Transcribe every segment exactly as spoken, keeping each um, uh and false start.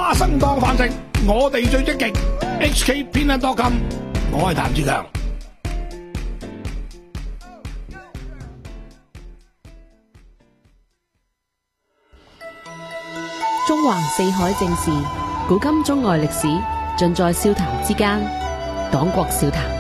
花生當飯食，我哋最積極。H K 偏袒多金，我係譚志強。 中橫四海正事，古今中外歷史，盡在笑談之間。黨國笑談。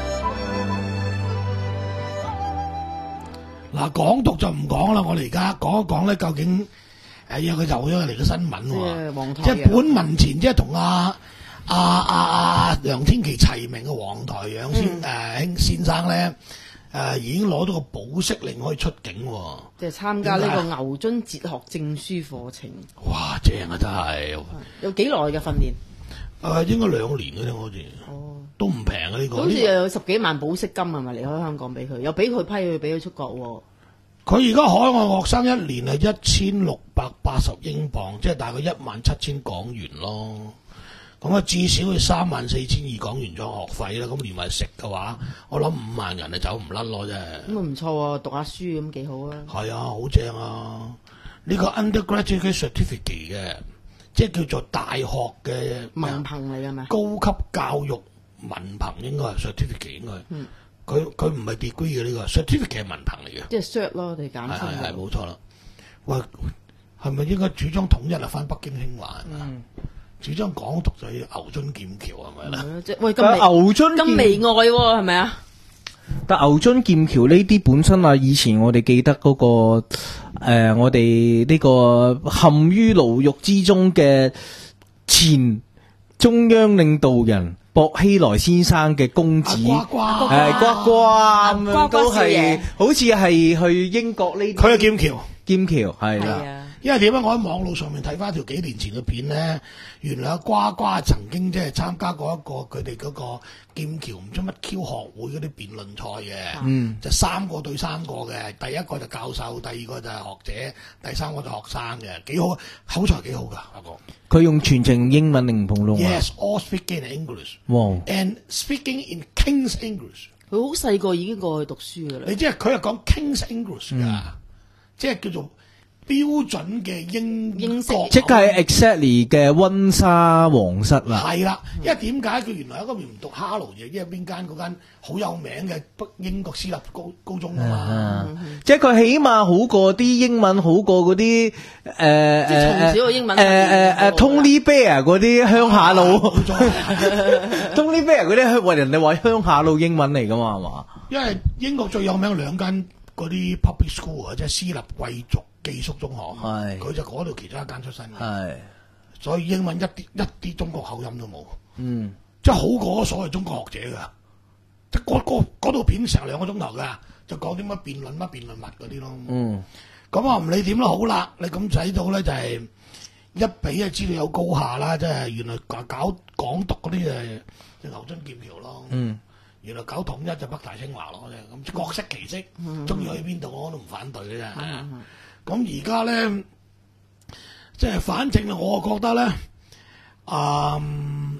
嗱，港獨就唔講啦，我哋而家講一講咧，究竟誒有佢就咗嚟嘅新聞喎，即係本民前即係同阿阿阿阿梁天琦齊名嘅黃台仰先誒兄先生咧，誒已經攞到個保釋令可以出境喎， 即係參加呢個牛津哲學證書課程。 哇，正啊，真係！ 有幾耐嘅訓練？ 誒，應該兩年嘅啫，好似。哦，都唔平啊！呢個好似又有十幾萬保釋金係咪離開香港俾佢？又俾佢批佢俾佢出國喎。 佢而家海外學生一年係一千六百八十英鎊，即係大概一萬七千港元咯。咁啊，至少要三萬四千二港元咗學費啦。咁連埋食嘅話，我諗五萬人就走唔甩咯，真係。 咁啊唔錯喎，讀下書咁幾好啊。係啊，好正啊！呢個 undergraduate certificate 嘅，即係叫做大學嘅文憑嚟㗎嘛？ 高級教育文憑應該係 certificate 應該。嗯。佢佢唔係 degree 嘅呢個 certificate 係文憑嚟嘅， 即係 cert 咯，我哋簡稱。 係係冇錯啦。喂，係咪應該主張統一啊？翻北京興華，嗯，主張港獨就要牛津劍橋係咪啦？ 即係喂咁牛津咁媚外喎，係咪啊？ 但牛津劍橋呢啲本身啊，以前我哋記得嗰、那個誒、呃，我哋呢個陷於牢獄之中嘅前中央領導人薄熙來先生嘅公子， 呱呱係呱呱咁樣都係，好似係去英國呢？ 佢係劍橋， 劍橋係啦。 因為點解我喺網路上面睇翻條幾年前嘅片咧，原來阿呱呱曾經即係參加過一個佢哋嗰個劍橋唔知乜 Q 學會嗰啲辯論賽嘅，嗯，就三個對三個嘅，第一個就教授，第二個就係學者，第三個就學生嘅，幾好，口才幾好㗎阿哥。 佢用全程英文定普通話 ？Yes, all speaking in English. 哇 and speaking in King's English. 佢好細個已經過去讀書㗎啦。 你即係佢係講 King's English 㗎，嗯、即係叫做標準嘅英英式， 即係 exactly 嘅溫莎皇室啦。 係啦，因為點解佢原來喺嗰邊唔讀哈羅嘅，因為邊間嗰間好有名嘅北英國私立高高中啊嘛。 嗯嗯、即係佢起碼好過啲英文，好過嗰啲誒誒即係從小嘅英文誒誒誒 Tony Blair 嗰啲鄉下佬。Tony Blair 嗰啲為人哋話鄉下佬英文嚟㗎嘛係嘛？ 因為英國最有名兩間嗰啲 public school 啊，即係私立貴族寄宿中學，佢就嗰度其中一間出身嘅，所以英文一啲一啲中國口音都冇，嗯，即係好過所謂中國學者㗎，即係嗰嗰嗰套片成兩個鐘頭㗎，就講啲乜辯論乜辯論物嗰啲咯，嗯，咁啊唔理點都好啦，你咁睇到咧就係、是、一比啊資料有高下啦，即係原來搞搞港獨嗰啲誒就牛津劍橋咯，嗯。原來搞統一就北大清華咯，咁各色其色，中意去邊度我都唔反對嘅啫。咁而家咧，即係反正我覺得咧，嗯，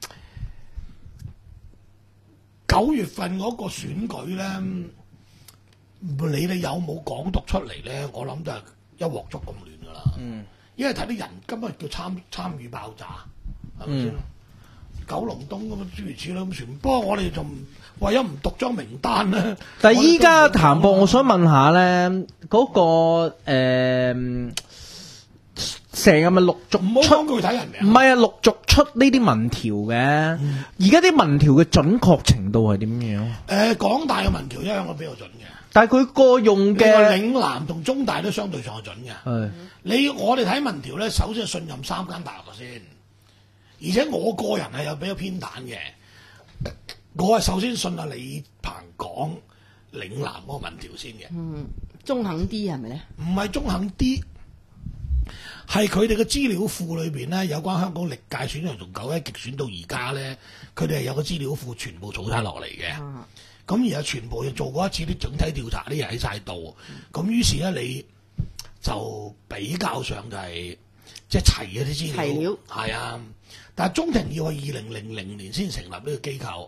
九月份嗰個選舉咧，唔理你有冇港獨出嚟咧，我諗就係一鑊粥咁亂噶啦。嗯，因為睇啲人今日叫參參與爆炸，係咪先？九龍東咁啊，諸如此類咁全。不過我哋就為咗唔讀張名單咧。 但係依家譚博，我想問下咧，嗰、那個誒成日咪陸續唔好講具體人名， 唔係啊，陸續出呢啲民調嘅。而家啲民調嘅準確程度係點樣？誒、 呃，港大嘅民調一向都比較準嘅。 但係佢個用嘅嶺南同中大都相對上係準嘅。係是你我哋睇民調咧，首先係信任三間大學先。而且我個人係有比較偏袒嘅，我係首先信阿李彭講嶺南嗰個民調先嘅。 嗯，中肯啲係咪咧？ 唔係中肯啲，係佢哋嘅資料庫裏邊咧，有關香港歷屆選舉從九一極選到而家咧，佢哋係有個資料庫全部儲晒落嚟嘅。咁、嗯、而家全部又做過一次啲整體調查，啲嘢喺晒度。咁於是咧，你就比較上就係即係齊嗰啲資料。係料啊。但係中庭要係二零零零年先成立呢個機構，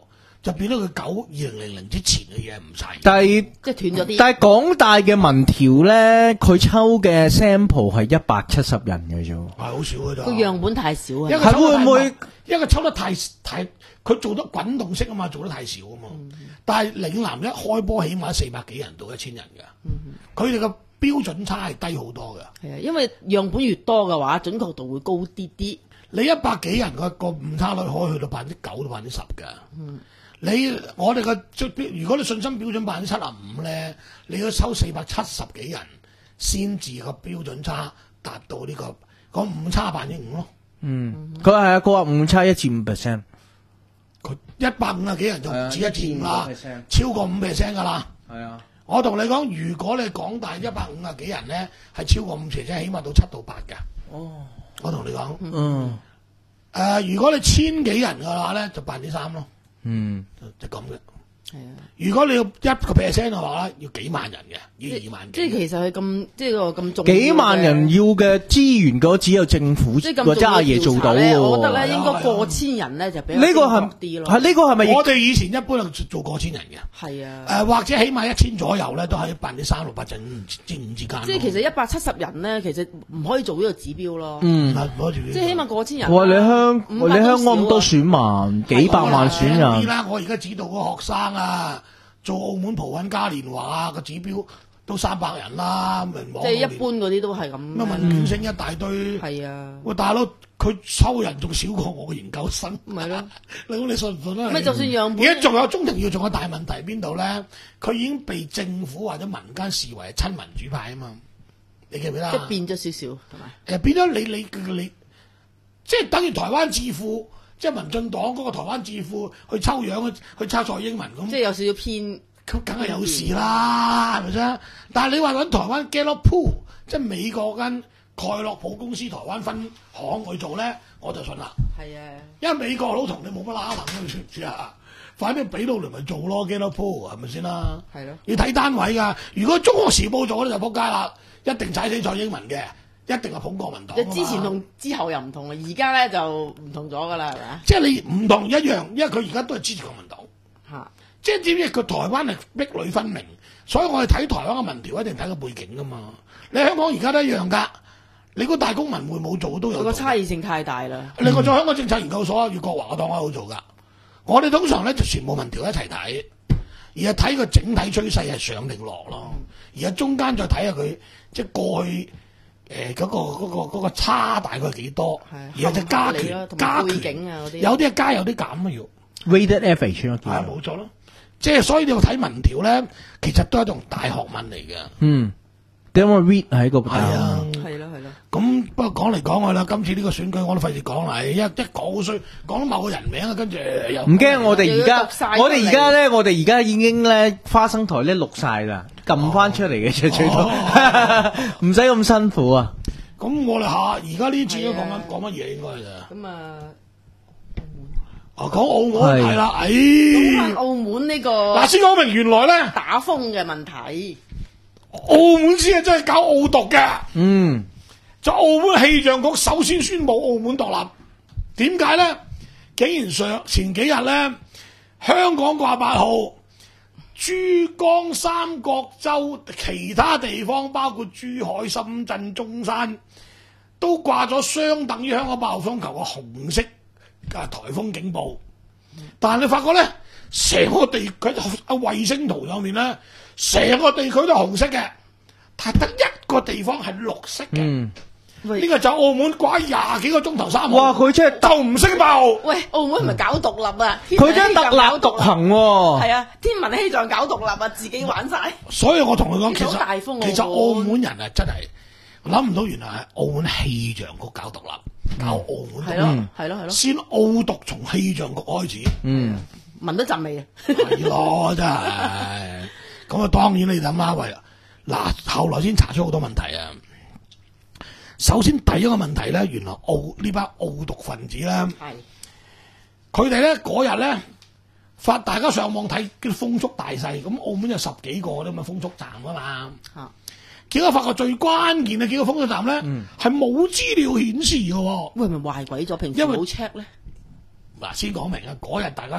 就變咗佢九二零零零之前嘅嘢唔使。 但係即係斷咗啲。 但係港大嘅民調咧，佢抽嘅 sample 係一百七十人嘅啫， 係好少嘅咋。 個樣本太少啊。 係會唔會？ 因為抽得太太，佢做得滾動式啊嘛，做得太少啊嘛。嗯、但係嶺南一開波，起碼四百幾人到一千人㗎。佢哋嘅標準差係低好多㗎。 係啊，因為樣本越多嘅話，準確度會高啲啲。 你一百幾人個個誤差率可以去到百分之九到百分之十㗎。嗯、你我哋個如果你信心標準百分之七十五咧，你要抽四百七十幾人先至個標準差達到呢、呢個個誤差百分之五咯。 嗯，佢係啊，佢話誤差一至五 percent， 佢一百五啊幾人就唔止一至五啦，超過五 percent 噶啦。 係啊， 我同你講，如果你港大一百五啊幾人咧，係超過五 percent，起碼到七到八噶。哦，我同你講，嗯，誒、呃，如果你千幾人嘅話咧，就百分之三咯。嗯，就咁嘅。係啊，如果你要一個 percent 嘅話咧，要幾萬人嘅，要二萬幾。 即係其實係咁，即係個咁重要。 幾萬人要嘅資源嗰只有政府或者阿爺做到喎。 我覺得咧應該過千人咧就比較呢個係啲咯。係呢個係咪？ 我哋以前一般係做過千人嘅。係啊。誒或者起碼一千左右咧，都喺百分之三六八至五至五之間。 即係其實一百七十人咧，其實唔可以做呢個指標咯。 嗯。 即係起碼過千人。 哇！你香你香港咁多選民，幾百萬選人。 啦，我而家指導個學生啊。做澳門葡韻嘉年華個指標都三百人啦，明網。 即係一般嗰啲都係咁。 乜問卷聲一大堆。係啊。喂，大佬，佢收人仲少過我嘅研究生。咪咯。你估你信唔信啊？ 咪就算樣本。 而家仲有中庭要仲有大問題邊度咧？佢已經被政府或者民間視為係親民主派啊嘛。你記唔記得？ 即係變咗少少，係咪？ 誒變咗你你你，即係等於台灣智庫。即係民進黨嗰個台灣智庫去抽樣去去抄蔡英文咁， 即係有少少偏， 佢梗係有事啦，係咪先？但係你話揾台灣 Gallup Poll，即係美國間蓋洛普公司台灣分行去做咧，我就信啦。係啊，因為美國佬同你冇乜拉能，你知唔知啊？反正俾到嚟咪做咯 Gallup Poll 係咪先啦？係咯，要睇單位㗎。如果中國時報做咧就仆街啦，一定踩死蔡英文嘅。一定係捧國民黨。 你之前同之後又唔同啊，而家咧就唔同咗㗎啦，係咪啊？ 即係你唔同一樣，因為佢而家都係支持國民黨。嚇、啊！即係點知佢台灣係壁壘分明，所以我哋睇台灣嘅民調一定睇個背景㗎嘛。你香港而家都一樣㗎，你個大公民會冇做都有做。 個差異性太大啦。 另外，在香港政策研究所，袁國華我當我好做㗎。我哋通常咧就全部民調一齊睇，而係睇個整體趨勢係上定落咯。而家中間再睇下佢即係過去。誒嗰、呃那個嗰、那個那個、差大概幾多？而家就加權加權啊嗰啲，有啲係加有啲減啊要。 Weighted average 咯， 係冇錯咯。即係所以你要睇民調咧，其實都係一種大學問嚟嘅。嗯， 點解 read 喺個係啊？ 係咯係咯。 咁不過講嚟講去啦，今次呢個選舉我都費事講啦，一一講好衰，講到某個人名啊，跟住又唔驚。我哋而家我哋而家咧，我哋而家已經咧花生台咧錄晒啦。撳翻出嚟嘅啫，最多唔使咁辛苦啊！ 咁我哋下而家呢次都講緊講乜嘢應該就咁啊， 啊講澳門係啦，誒， 講澳門呢個嗱先講明原來咧打風嘅問題， 澳門先係真係搞澳獨嘅，嗯，就澳門氣象局首先宣布澳門獨立，點解咧？竟然上前幾日咧，香港掛八號。珠江三角洲其他地方包括珠海、深圳、中山都掛咗相等於香港八號風球嘅紅色嘅颱風警報，但係你發覺咧，成個地佢啊衛星圖上面咧，成個地區都係紅色嘅，但係得一個地方係綠色嘅。嗯呢個就澳門掛廿幾個鐘頭三號， 哇！佢真係就唔識爆。 喂，澳門唔係搞獨立啊， 佢真係特立獨行喎。 係啊，天文氣象搞獨立啊，自己玩晒。 所以我同佢講，其實大風其實澳門人啊，真係諗唔到，原來係澳門氣象局搞獨立，搞澳門獨立。係咯，係咯，係咯。先澳獨從氣象局開始。嗯， 聞得陣味啊。 係咯，真係。咁啊，當然你諗下，喂，嗱，後來先查出好多問題啊。首先第一個問題咧，原來澳呢班澳獨分子咧，佢哋咧嗰日咧發大家上網睇啲風速大細，咁澳門有十幾個啲咁嘅風速站啊嘛，啊結果發覺最關鍵嘅幾個風速站咧係冇資料顯示嘅喎， 喂，係咪壞鬼咗？平時冇 check 咧？ 嗱，先講明啊，嗰日大家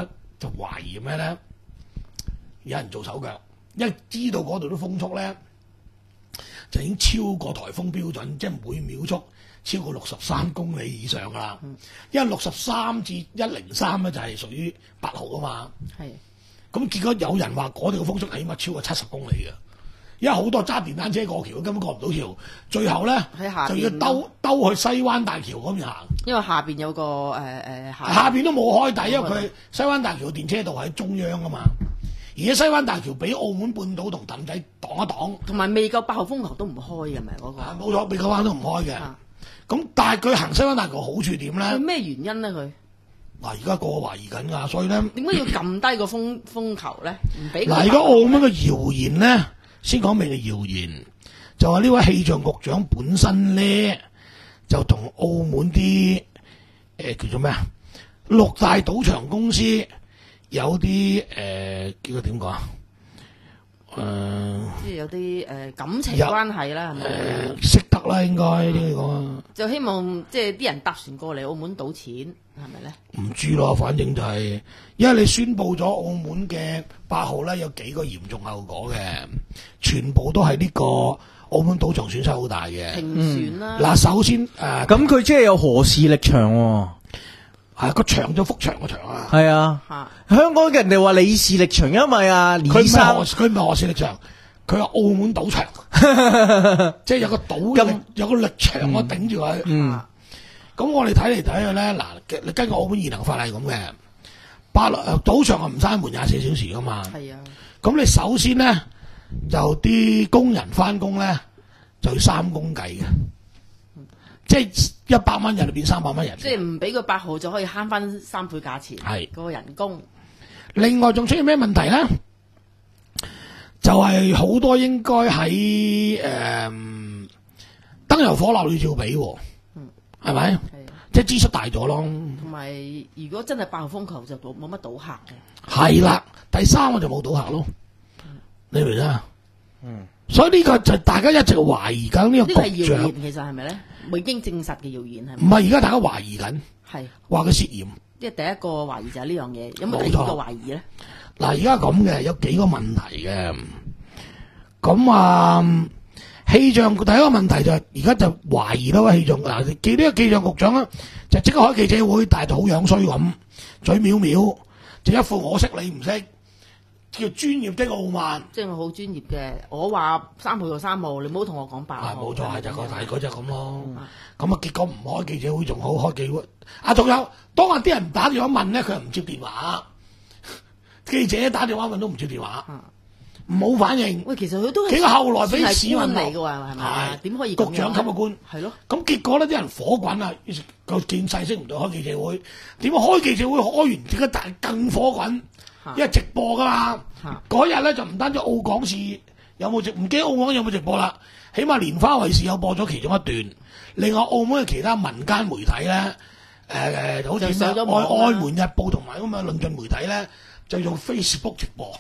就懷疑咩咧？有人做手腳，因為知道嗰度啲風速咧就已經超過颱風標準，即係每秒速超過六十三公里以上噶啦。嗯、因為六十三至一零三咧就係屬於八號啊嘛。係。咁結果有人話嗰度嘅風速起碼超過七十公里嘅。因為好多揸電單車過橋根本過唔到橋，最後咧就要兜兜去西灣大橋嗰邊行。因為下邊有個誒誒、呃、下下邊都冇開底，因為佢西灣大橋電車道喺中央啊嘛。而家西灣大橋俾澳門半島同氹仔擋一擋，同埋未夠八號風球都唔開嘅，咪嗰個冇錯，未夠灣都唔開嘅。咁、啊、但係佢行西灣大橋好處點咧？咩原因咧？佢嗱而家個個懷疑緊㗎，所以咧點解要撳低個風風球咧？唔俾嗱而家澳門嘅謠言咧。先講明嘅謠言，就話呢位氣象局長本身咧，就同澳門啲誒、呃、叫做咩啊六大賭場公司有啲誒、呃、叫佢點講啊？誒、呃，即係有啲誒、呃、感情關係啦，係咪？誒識得啦，應該呢個講。就希望即係啲人搭船過嚟澳門賭錢，係咪咧？唔知咯，反正就係、是，因為你宣佈咗澳門嘅八號咧有幾個嚴重後果嘅，全部都係呢個澳門賭場損失好大嘅。停船啦！嗱、嗯，首先誒，咁佢即係有何氏力場喎、哦？係個場就幅牆個牆啊！係啊，啊香港嘅人哋話李氏力場，因為啊李生佢唔係何氏力場，佢係澳門賭場，即係有個賭嘅有個力場我頂住佢。嗯，咁我哋睇嚟睇去咧，嗱，你根據澳門現行法例咁嘅，八誒賭場係唔閂門廿四小時噶嘛。係啊，咁你首先咧就啲工人翻工咧就要三工計嘅。即係一百蚊人就變三百蚊人，即係唔俾佢八號就可以慳翻三倍價錢，係嗰個人工。另外仲出現咩問題咧？就係、是、好多應該喺誒燈油火蠟你照俾，嗯，係咪？係，即係支出大咗咯。同埋如果真係八號風球就冇冇乜賭客嘅。係啦，第三個就冇賭客咯，嗯、你明啊？嗯。所以呢個就大家一直懷疑緊呢個局長，其實係咪咧？未經證實嘅謠言係咪？唔係，而家大家懷疑緊，係話佢涉嫌。即係第一個懷疑就係呢樣嘢，有冇第二個懷疑咧？嗱，而家咁嘅有幾個問題嘅。咁啊，氣象第一個問題就係而家就懷疑啦，氣象嗱，記呢個氣象局長咧，就即刻開記者會，但係就好樣衰咁，嘴藐藐，就一副我識你唔識。叫專業的傲慢，即係我好專業嘅。我話三號就三號，你唔好同我講八號。冇錯，係就個大嗰隻咁咯。咁啊，結果唔開記者會仲好，開記者會。啊，仲有當日啲人打電話問咧，佢又唔接電話。記者打電話問都唔接電話，冇反應。喂，其實佢都係幾個後來俾市民嚟嘅喎，係咪？點可以局長級嘅官？係咯。咁結果咧，啲人火滾啊！個見勢識唔到開記者會，點解開記者會開完點解但更火滾？因為直播噶嘛，嗰日咧就唔單止澳港視有冇直，唔記得澳港有冇直播啦，起碼蓮花衛視有播咗其中一段。另外澳門嘅其他民間媒體咧，誒誒，好似咩愛愛門日報同埋咁嘅論盡媒體咧，就用 Facebook 直播。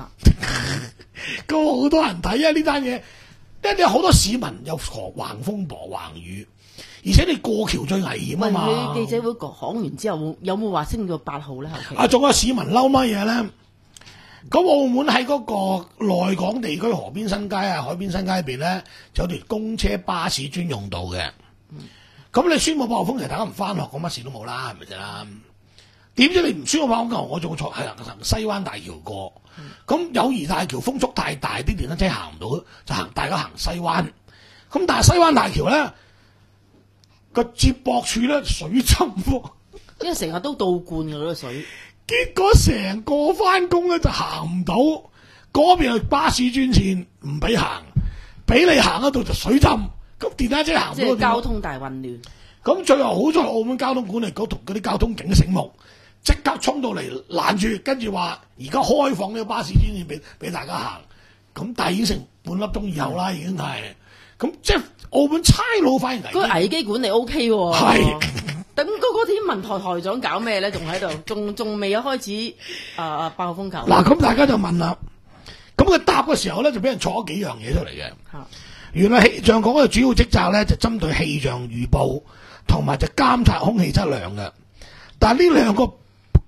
咁好多人睇啊呢單嘢，因為好多市民有橫風暴橫雨。而且你過橋最危險啊嘛！佢記者會講完之後，有冇話升到八號咧？啊，仲有市民嬲乜嘢咧？咁澳門喺嗰個內港地區河邊新街啊、海邊新街入邊咧，就有條公車巴士專用道嘅。咁、嗯、你宣布八號風球，大家唔翻學，咁乜事都冇啦，係咪先啦？點知你唔宣布八號風球，我仲坐係行西灣大橋過。咁、嗯、友誼大橋風速太大，啲電單車行唔到，就行大家行西灣。咁但係西灣大橋咧，個接駁處咧水浸喎，因為成日都倒灌嘅嗰啲水，結果成個翻工咧就行唔到，嗰邊係巴士專線唔俾行，俾你行嗰度就水浸，咁電單車行唔到，即係交通大混亂。咁最後好在澳門交通管理局同嗰啲交通警醒目，即刻衝到嚟攔住，跟住話而家開放呢個巴士專線俾俾大家行，咁但係已經成半粒鐘以後啦，已經係。咁即係澳門差佬反而危機，個危機管理 O K 喎。係，等嗰個天文台台長搞咩咧？仲喺度，仲仲未有開始啊八號風球。嗱，咁大家就問啦，咁佢答嘅時候咧，就俾人錯咗幾樣嘢出嚟嘅。原來氣象局嘅主要職責咧，就針對氣象預報同埋就監察空氣質量嘅。但係呢兩個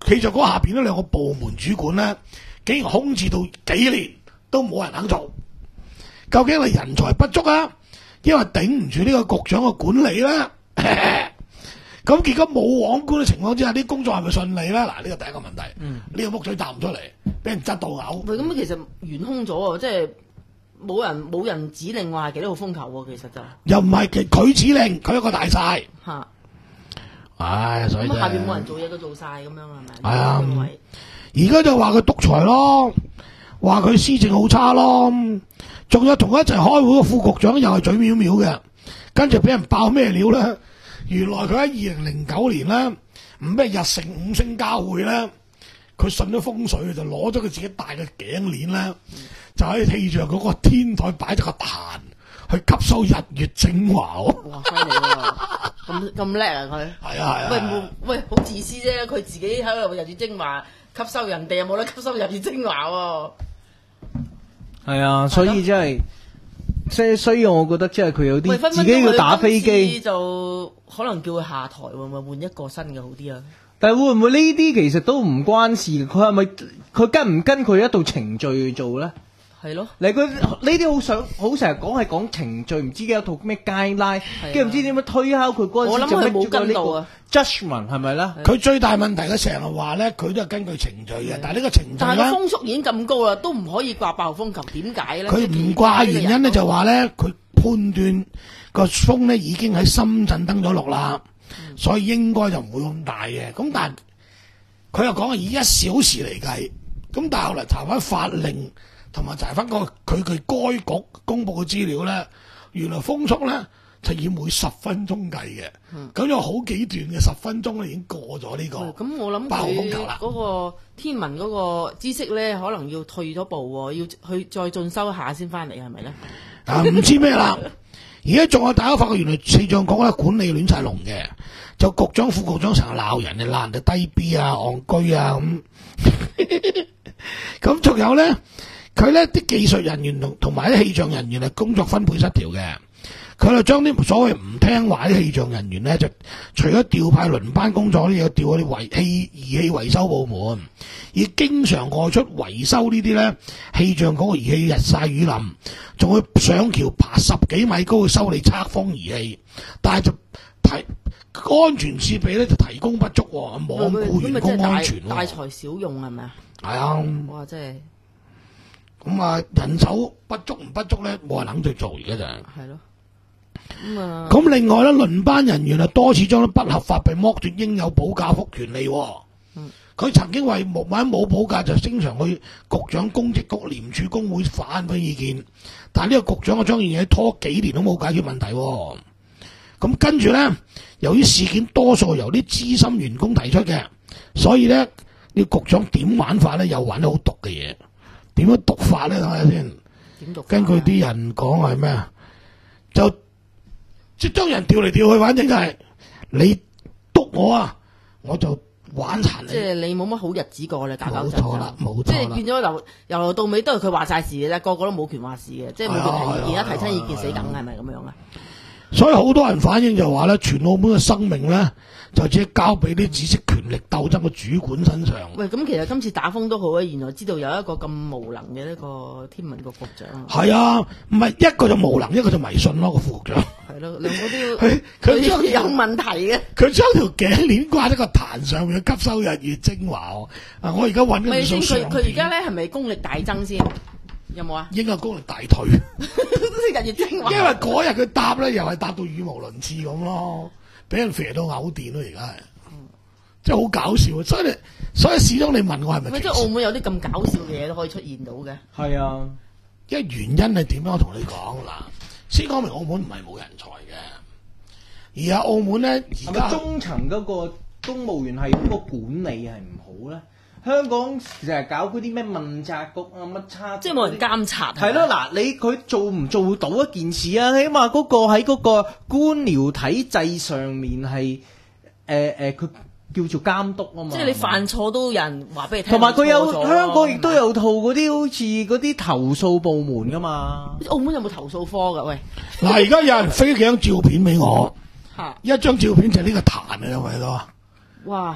氣象局下邊呢兩個部門主管咧，竟然空置到幾年都冇人肯做，究竟係人才不足啊，因為頂唔住呢個局長嘅管理啦？咁結果冇皇冠嘅情況之下，啲工作係咪順利咧？嗱，呢個第一個問題，呢、嗯、個木嘴答唔出嚟，俾人窒到嘔。 喂，咁其實懸空咗喎，即係冇人冇人指令話係幾多號風球喎，其實就又唔係佢指令，佢一個大晒。 嚇。 唉，所以咁下邊冇人做嘢都做晒咁樣係咪？ 係啊，而家就話佢獨裁咯，話佢施政好差咯，仲有同佢一齊開會嘅副局長又係嘴藐藐嘅，跟住俾人爆咩料咧？原來佢喺二零零九年咧，唔咩日成五星交匯咧，佢信咗風水就攞咗佢自己戴嘅頸鏈咧，就喺氣象嗰個天台擺咗個壇去吸收日月精華喎。 哇！犀利喎，咁咁叻啊佢。係啊係啊。喂冇喂，好自私啫！佢自己喺度日月精華吸收，人哋又冇得吸收日月精華喎。 係啊，所以真係。即係，所以我覺得即係佢有啲自己要打飛機， 就可能叫佢下台，會唔會換一個新嘅好啲啊？ 但係會唔會呢啲其實都唔關事？佢係咪佢跟唔跟佢一道程序去做咧？係咯，你佢呢啲好想好成日講係講程序，唔知有套咩 guideline，跟住唔知點樣推敲佢嗰陣時。我諗佢冇跟到啊 ，judgment 係咪咧？佢最大問題佢成日話咧，佢都係根據程序嘅，但係呢個程序但係個風速已經咁高啦，都唔可以掛八號風球，點解咧？ 佢唔掛原因咧就話咧，佢判斷個風咧已經喺深圳登咗陸啦，嗯、所以應該就唔會咁大嘅。咁但係佢又講係以一小時嚟計，咁但係後嚟查翻法令。同埋查翻個佢佢該局公佈嘅資料咧，原來風速咧就以每十分鐘計嘅，咁、嗯、有好幾段嘅十分鐘咧已經過咗呢、這個。咁、嗯、我諗佢嗰個天文嗰個知識咧，可能要退咗步喎，要去再進修一下先翻嚟，係咪咧？啊，唔知咩啦！而家仲有大家發覺，原來氣象局咧管理亂晒龍嘅，就局長副局長成日鬧人，鬧人哋低 B 啊、戇居啊咁。咁仲有咧？佢咧啲技術人員同同埋啲氣象人員係工作分配失調嘅，佢就將啲所謂唔聽話啲氣象人員咧，就除咗調派輪班工作咧，又調嗰啲維氣儀器維修部門，而經常外出維修呢啲咧氣象嗰個儀器日曬雨淋，仲會上橋爬十幾米高去修理測風儀器，但係就提安全設備咧就提供不足，罔顧員工安全，大材小用係咪啊？係啊！哇，真係〜咁啊，人手不足唔不足咧，冇人肯去做而家就係咯。咁啊，咁另外咧，輪班人員啊多次將啲不合法被剝奪應有保價福權利。嗯，佢曾經為冇買冇保價就經常去局長公職局廉署工會反映意見，但係呢個局長嘅張燕嘢拖幾年都冇解決問題。咁跟住咧，由於事件多數由啲資深員工提出嘅，所以咧呢個局長點玩法咧，又玩得好毒嘅嘢。點樣讀法咧？睇下先。點讀？根據啲人講係咩啊？就即係將人調嚟調去，反正就係、是、你督我啊，我就玩殘你。即係你冇乜好日子過，你搞搞震。冇錯啦，冇錯。即係變咗由由頭到尾都係佢話晒事嘅啫，個個都冇權話事嘅，即係冇權提意見，一提親意見死梗，係咪咁樣啊？所以好多人反映就話咧，全澳門嘅生命咧，就只係交俾啲只識權力鬥爭嘅主管身上。喂，咁其實今次打風都好啊，原來知道有一個咁無能嘅一個天文局局長。係啊，唔係一個就無能，一個就迷信咯，個副局長。係咯，兩個都要。佢佢將有問題嘅。佢將條頸鏈掛喺個壇上面，吸收日月精華。啊，我而家揾緊啲相片。佢佢而家咧係咪功力大增先？有冇啊？應該功力大退。日月精華。因為嗰日佢答咧，又係答到語無倫次咁咯。俾人肥到嘔電咯，而家係，即係好搞笑。所以你，所以始終你問我係咪？即係澳門有啲咁搞笑嘅嘢都可以出現到嘅。係啊，因為原因係點樣？我同你講嗱，先講明澳門唔係冇人才嘅，而係澳門咧而家中層嗰個公務員係嗰個管理係唔好咧。香港成日搞嗰啲咩問責局啊乜叉，即係冇人監察。係咯，嗱，你佢做唔做到一件事啊？起碼嗰個喺嗰個官僚體制上面係誒誒，佢叫做監督啊嘛。即係你犯錯都有人話俾你聽。同埋佢有香港亦都有套嗰啲好似嗰啲投訴部門噶嘛。澳門有冇投訴科噶？喂，嗱，而家有人飛幾張照片俾我，一張照片就係呢個壇啊，有冇睇到啊？哇！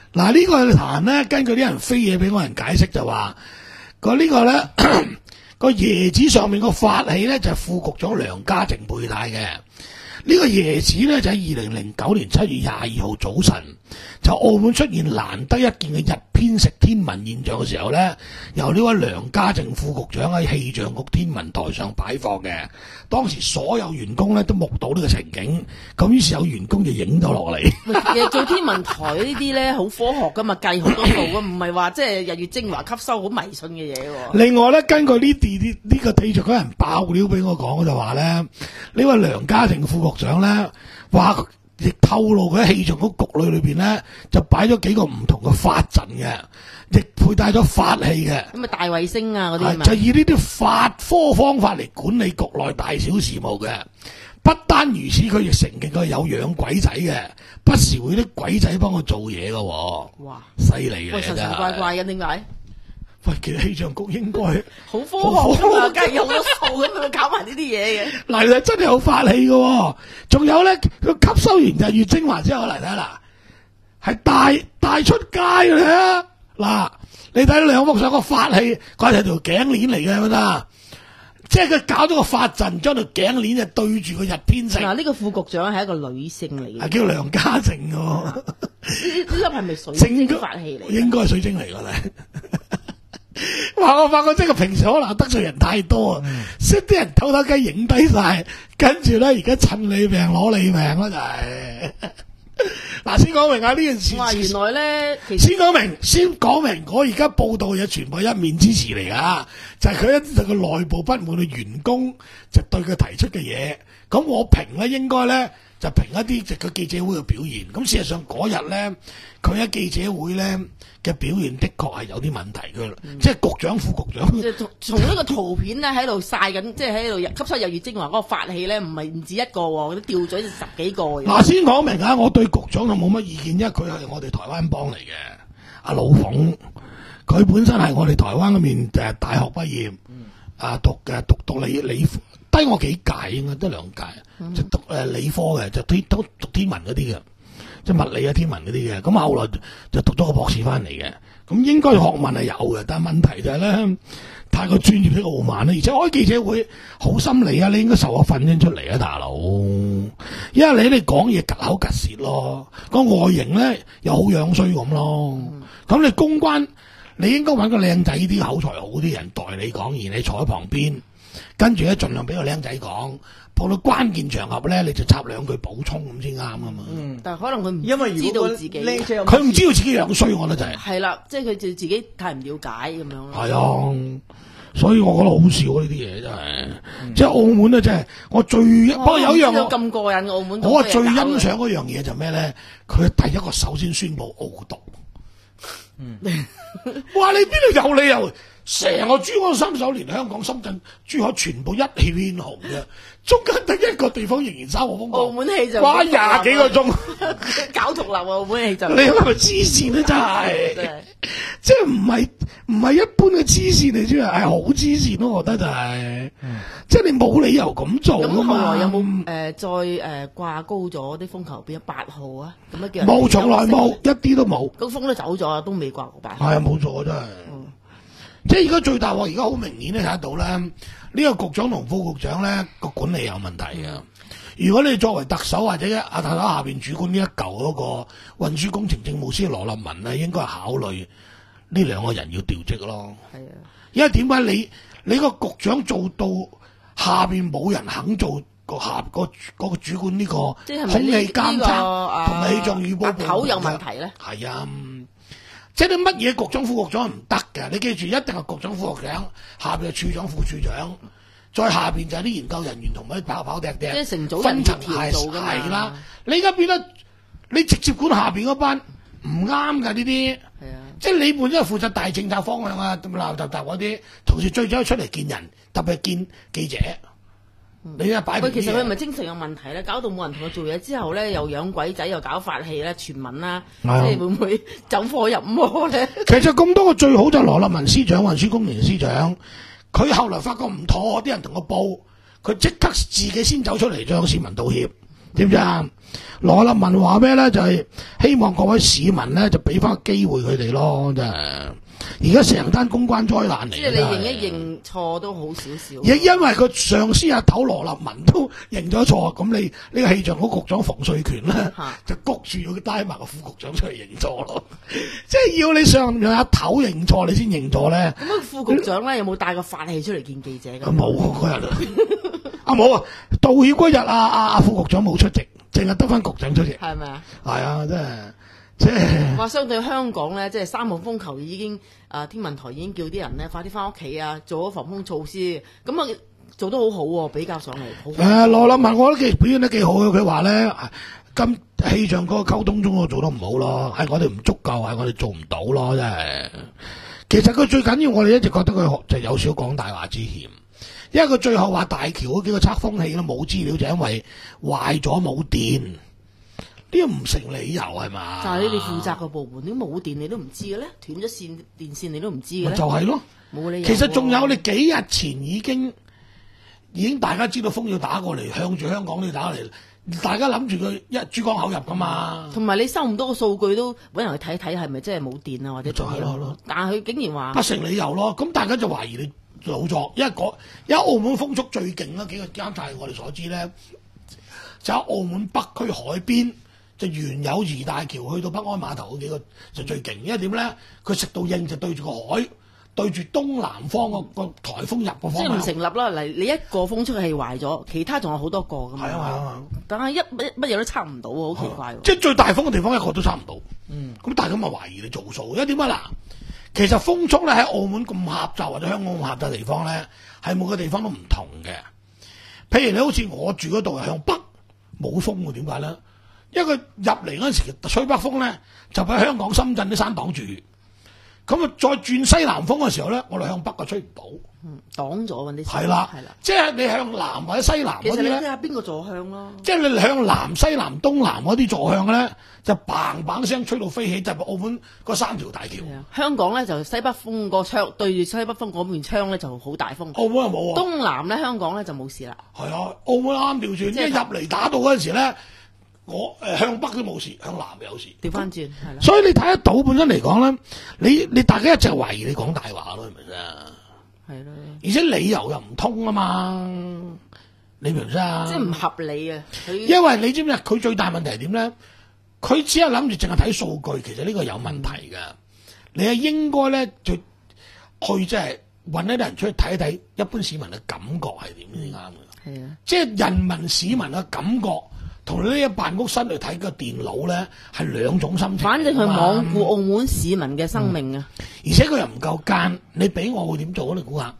嗱呢個壇咧，根據啲人飛嘢俾我人解釋就話，個呢個咧個椰子上面個法器咧就係副局長梁家靖佩戴嘅。呢個椰子咧就喺二零零九年七月廿二號早晨，就澳門出現難得一見嘅日偏食天文現象嘅時候咧，由呢位梁家靖副局長喺氣象局天文台上擺放嘅。當時所有員工咧都目睹呢個情景，咁於是有員工就影咗落嚟。 其實做天文台呢啲咧好科學噶嘛，計好多數噶，唔係話即係日月精華吸收好迷信嘅嘢。 另外咧，根據呢啲呢個地著嗰人爆料俾我講，就話咧呢位梁家靖副局長咧話，亦透露佢喺氣象局局裏裏邊咧就擺咗幾個唔同嘅法陣嘅，亦佩戴咗法器嘅。 咁啊大衛星啊嗰啲， 就以呢啲法科方法嚟管理局內大小事務嘅。不單如此，佢亦承認佢有養鬼仔嘅，不時會啲鬼仔幫佢做嘢嘅。 哇！ 犀利嘅， 喂，神神怪怪嘅，點解？ 喂，其實氣象局應該好科學㗎嘛，梗係有咗數咁樣搞埋呢啲嘢嘅。 嗱，真係有法器嘅，仲有咧，佢吸收完日月精華之後嚟睇啦，係帶帶出街嘅。嗱，你睇兩幅相個法器，佢係條頸鏈嚟嘅，係咪得？即係佢搞咗個法陣，將條頸鏈就對住個日偏食。 嗱，呢個副局長係一個女性嚟嘅， 係叫梁家靖嘅。呢呢粒係咪水晶法器嚟？ 應該係水晶嚟㗎咧。話我發覺即係平時可能得罪人太多啊，識啲、嗯、人偷偷雞影低晒，跟住咧而家趁你命攞你命啦就係。嗱，先講明啊呢件事。 哇，原來咧， 先講明，先講明，我而家報道嘅全部一面之詞嚟噶，就係佢一就個內部不滿嘅員工就對佢提出嘅嘢，咁我評咧應該咧就評一啲就個記者會嘅表現。咁事實上嗰日咧，佢喺記者會咧嘅表現的確係有啲問題嘅，嗯、即係局長、副局長。即係從呢個圖片咧喺度曬緊，即係喺度吸收日月精華嗰個法器咧，唔係唔止一個喎，嗰啲吊嘴十幾個。 嗱，先講明啊，我對局長就冇乜意見，因為佢係我哋台灣幫嚟嘅。阿老馮，佢本身係我哋台灣嗰邊誒大學畢業，嗯、啊讀嘅讀讀理理低我幾屆應該得兩屆，嗯、就讀誒理科嘅，就天都讀天文嗰啲嘅。即係物理啊、天文嗰啲嘅，咁後來就讀咗個博士翻嚟嘅，咁應該學問係有嘅，但係問題就係咧太過專業啲傲慢啦，而且開記者會好心理啊，你應該受個訓先出嚟啊，大佬，因為你你講嘢夾口夾舌咯，個外形咧又好樣衰咁咯，咁、嗯、你公關你應該揾個靚仔啲口才好啲人代你講，而你坐喺旁邊，跟住咧盡量俾個靚仔講。到到關鍵場合咧，你就插兩句補充咁先啱噶嘛。嗯， 但係可能佢唔因為知道自己， 佢唔知道自己樣衰，我覺得就係。係啦，即係佢就自己太唔了解咁樣咯。 係啊，所以我覺得好笑呢啲嘢真係，嗯、即係澳門咧，真係我最不過、哦、有一樣我咁過癮，澳門我最欣賞嗰樣嘢就咩咧？佢第一個首先宣布澳獨。嗯，哇！你邊度有理由？成個珠江三十九年，香港、深圳、珠海全部一氣偏紅嘅，中間得一個地方仍然三號風暴。 澳門氣就哇廿幾個鐘搞獨立啊！澳門氣就你係咪黐線咧？真係，真即係唔係唔係一般嘅黐線嚟，啫係好黐線咯！我覺得就係、是，嗯、即係你冇理由咁做噶嘛。 咁後來有冇誒、呃、再誒掛、呃、高咗啲風球變咗八號啊？咁樣叫冇，從來冇，一啲都冇。 個風都走咗，都未掛過八號。 係啊，冇錯真係。嗯即係而家最大鑊，而家好明顯咧睇得到咧，呢、這個局長同副局長咧個管理有問題嘅。嗯、如果你作為特首或者阿特首下邊主管呢一嚿嗰個運輸工程政務司羅立文咧，應該係考慮呢兩個人要調職咯。係啊，因為點解你你個局長做到下邊冇人肯做個下個嗰個主管呢個空氣監測同埋氣象預報部口有問題咧？係啊。即係你乜嘢局長副局長係唔得嘅，你記住一定係局長副局長，下邊係處長副處長，再下邊就係啲研究人員同埋跑跑趯趯，即係成組分層係係啦。你而家變得你直接管下邊嗰班唔啱㗎呢啲，係啊，即係你本身係負責大政策方向啊，鬧揼揼嗰啲，同時最早出嚟見人，特別係見記者。嗯、你啊擺， 喂，其實佢係咪精神有問題咧？搞到冇人同佢做嘢之後咧，又養鬼仔，又搞法器咧，傳聞啦，啊、即係會唔會走火入魔咧？ 其實咁多個最好就係羅立文司長、運輸工程司長，佢後來發覺唔妥，啲人同佢報，佢即刻自己先走出嚟向市民道歉， 知唔知啊？羅立文話咩咧？就係、是、希望各位市民咧就俾翻個機會佢哋咯，真係。而家成單公關災難嚟， 即係你認一認錯都好少少。 亦因為個上司阿頭羅立文都認咗錯，咁你呢個氣象局局長馮瑞權咧，就谷住要帶埋個副局長出嚟認錯咯。即係要你上讓阿頭認錯，你先認錯咧。 咁啊，副局長咧有冇帶個法器出嚟見記者㗎？ 冇嗰日啊，冇啊！道歉嗰日啊啊啊副局長冇出席，淨係得翻局長出席。係咪啊？係啊，真係。即係話相對香港咧，即係三號風球已經啊、呃，天文台已經叫啲人咧快啲翻屋企啊，做咗防風措施，咁啊做得好好喎，比較上嚟好。 誒羅立文，我覺得佢表現得幾好嘅。佢話咧，今氣象嗰個溝通中我做得唔好咯，係我哋唔足夠，係我哋做唔到咯，真係。其實佢最緊要，我哋一直覺得佢就有少講大話之嫌，因為佢最後話大橋嗰幾個測風器都冇資料，就因為壞咗冇電。呢個唔成理由係嘛？ 就係你哋負責個部門，點冇電你都唔知嘅咧？斷咗線電線你都唔知嘅咧？ 就係咯， 冇理由。 其實仲有你幾日前已經已經大家知道風要打過嚟，向住香港要打過嚟，大家諗住佢一珠江口入噶嘛。 同埋你收唔到個數據都揾人去睇睇係咪真係冇電啊或者就係咯。 但係佢竟然話不成理由咯，咁大家就懷疑你老作，因為嗰因為澳門風速最勁啦，幾個監察我哋所知咧，就喺澳門北區海邊。就原有怡大橋去到北安碼頭嗰幾個就最勁，因為點咧？佢食到應就對住個海，對住東南方個個颱風入個方向。即係唔成立啦！嚟你一個風速器壞咗，其他仲有好多個㗎嘛。係啊係啊，但係一乜乜嘢都測唔到喎，好奇怪喎！即係最大風嘅地方一個都測唔到。嗯，咁大家咪懷疑你做數，因為點啊嗱？其實風速咧喺澳門咁狹窄或者香港咁狹窄地方咧，係每個地方都唔同嘅。譬如你好似我住嗰度係向北冇風喎，點解咧？因為佢入嚟嗰陣時吹北風咧，就喺香港、深圳啲山擋住。咁啊，再轉西南風嘅時候咧，我哋向北就吹唔到。嗯，擋咗嗰啲。係啦，係啦，即係你向南或者西南嗰啲咧。其實你睇下邊個座向咯。即係你向南、西南、東南嗰啲座向咧，就砰砰聲吹到飛起，就係澳門嗰三條大橋。香港咧就西北風個窗對住西北風嗰邊窗咧就好大風。澳門又冇啊。東南咧香港咧就冇事啦。係啊，澳門啱調轉，即係入嚟打到嗰陣時咧。我誒向北都冇事，向南有事。調翻轉係啦。所以你睇得到本身嚟講咧，你你大家一直懷疑你講大話咯，係咪先？係咯。而且理由又唔通啊嘛，你明唔明啊？即係唔合理啊！因為你知唔知佢最大問題係點咧？佢只係諗住淨係睇數據，其實呢個有問題㗎。嗯、你係應該咧就去即係揾一啲人出去睇一睇，一般市民嘅感覺係點先啱嘅。係啊，即係人民市民嘅感覺。同你呢一辦公室嚟睇個電腦咧，係兩種心情。反正佢罔顧澳門市民嘅生命啊、嗯！而且佢又唔夠奸，你俾我會點做啊？你估下？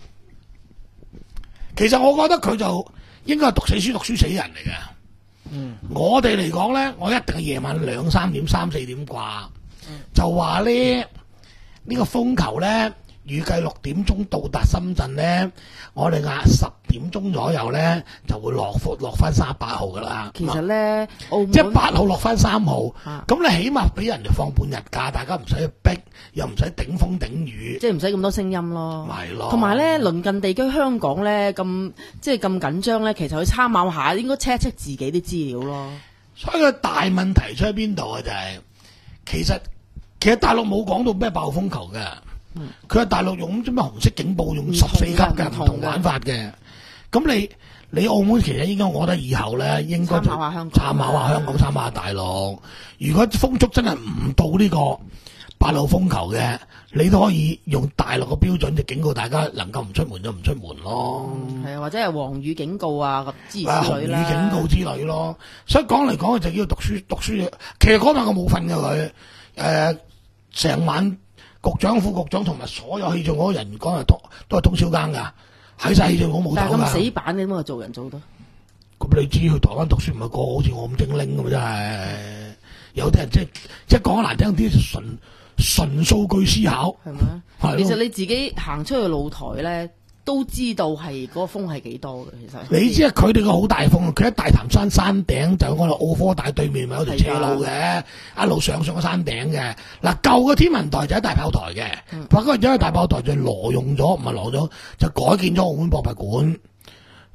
其實我覺得佢就應該係讀死書、讀書死人嚟嘅。嗯，我哋嚟講咧，我一定係夜晚兩三點、三四點掛，嗯、就話咧呢、呢個風球咧。預計六點鐘到達深圳咧，我哋壓十點鐘左右咧就會落貨落翻三十八號噶啦。其實咧，即係八號落翻三號，咁、啊、你起碼俾人哋放半日假，大家唔使去逼，又唔使頂風頂雨，即係唔使咁多聲音咯。係咯。同埋咧，鄰近地區香港咧咁即係咁緊張咧，其實佢參考下應該 check 一 check 自己啲資料咯。所以個大問題出喺邊度啊？就係、是、其實其實大陸冇講到咩暴風球嘅。佢喺、嗯、大陸用啲咩紅色警報，用十四級嘅唔同玩法嘅。咁你你澳門其實應該，我覺得以後咧應該就參考下香港，參考下香港，參考下大陸。如果風速真係唔到呢個八號風球嘅，你都可以用大陸嘅標準，就警告大家能夠唔出門就唔出門咯。係、嗯、啊，或者係黃雨警告啊，咁之類啦。紅雨警告之類咯。所以講嚟講去就叫讀書讀書。其實嗰晚我冇瞓嘅佢，誒、呃、成晚。局長、副局長同埋所有氣象嗰人講係都都係通宵更噶，喺晒氣象嗰冇唞噶。但係咁死板嘅，點解做人做得？咁你知去台灣讀書唔係個個好似我咁精靈噶嘛？真係有啲人即係即係講得難聽啲，純純數據思考係咪？係。其實你自己行出去露台咧，都知道係嗰個風係幾多嘅。其實你知啊，佢哋個好大風，佢喺大潭山山頂就我哋澳科大對面咪有條斜路嘅，一路上上個山頂嘅。嗱，舊嘅天文台就喺大炮台嘅，不過而家大炮台就挪用咗，唔係挪咗，就改建咗澳門博物館。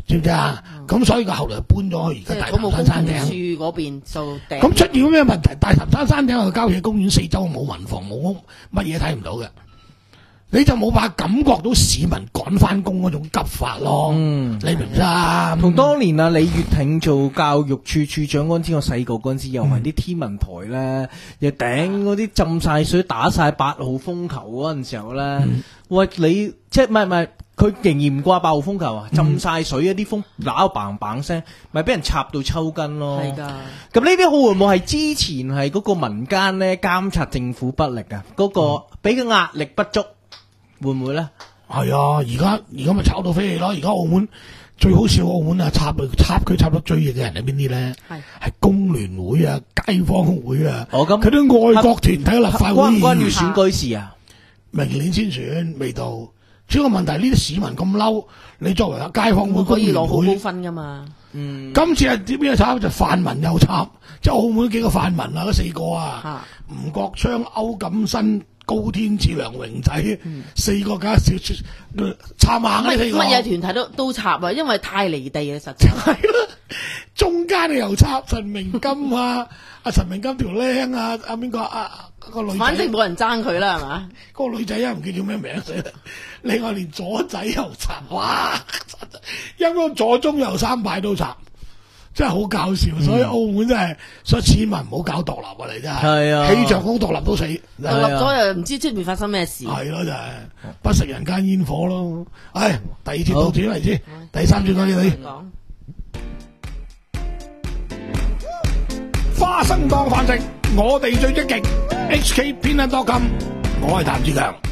知唔知啊？咁、嗯、所以佢後來搬咗去而家大潭山山頂。 處嗰邊就頂。 咁出現咩問題？大潭山山頂個郊野公園四周冇民房冇屋，乜嘢睇唔到嘅。你就冇辦法感覺到市民趕翻工嗰種急法咯，嗯、你明唔明啊？ 同當年啊李月挺做教育處處長嗰陣時，我細個嗰陣時又係啲天文台咧，嗯、又頂嗰啲浸晒水打晒八號風球嗰陣時候咧，嗯、喂你即係唔係唔係佢仍然唔掛八號風球啊？浸晒水一啲風打到嘭嘭聲，咪俾人插到抽筋咯。係噶。咁呢啲會唔會係之前係嗰個民間咧監察政府不力啊？嗰、嗰個俾嘅壓力不足。會唔會咧？ 係啊，而家而家咪炒到飛起咯！而家澳門最好笑，澳門啊插插佢插得最熱嘅人係邊啲咧？係係工聯會啊、街坊會啊，哦咁佢啲愛國團體立法會關唔關於選舉事啊？ 明年先選未到，主要個問題呢啲市民咁嬲，你作為街坊會可以攞好高分噶嘛？ 嗯，今次係點樣插就泛民又插，即係澳門幾個泛民啊，嗰四個啊，吳國昌、歐錦新。高天賜、梁榮仔，嗯、四個加少少插硬呢四個， 乜嘢團體都都插啊，因為太離地啊，實在係咯。中間又插陳明金啊，阿陳明金條僆啊，阿邊個啊個女仔， 反正冇人爭佢啦，係嘛？ 嗰個女仔啊，唔記得叫咩名死啦。另外連左仔又插，哇！陰公左中右三派都插。真係好搞笑，所以澳門真係，所以市民唔好搞獨立啊！你真係， 係啊， 氣象講獨立都死， 獨立咗又唔知出面發生咩事。 係咯，就係不食人間煙火咯。唉，第二節到此為止，第三節講呢啲花生當飯食，我哋最積極。H K 編輯多金，我係譚志強。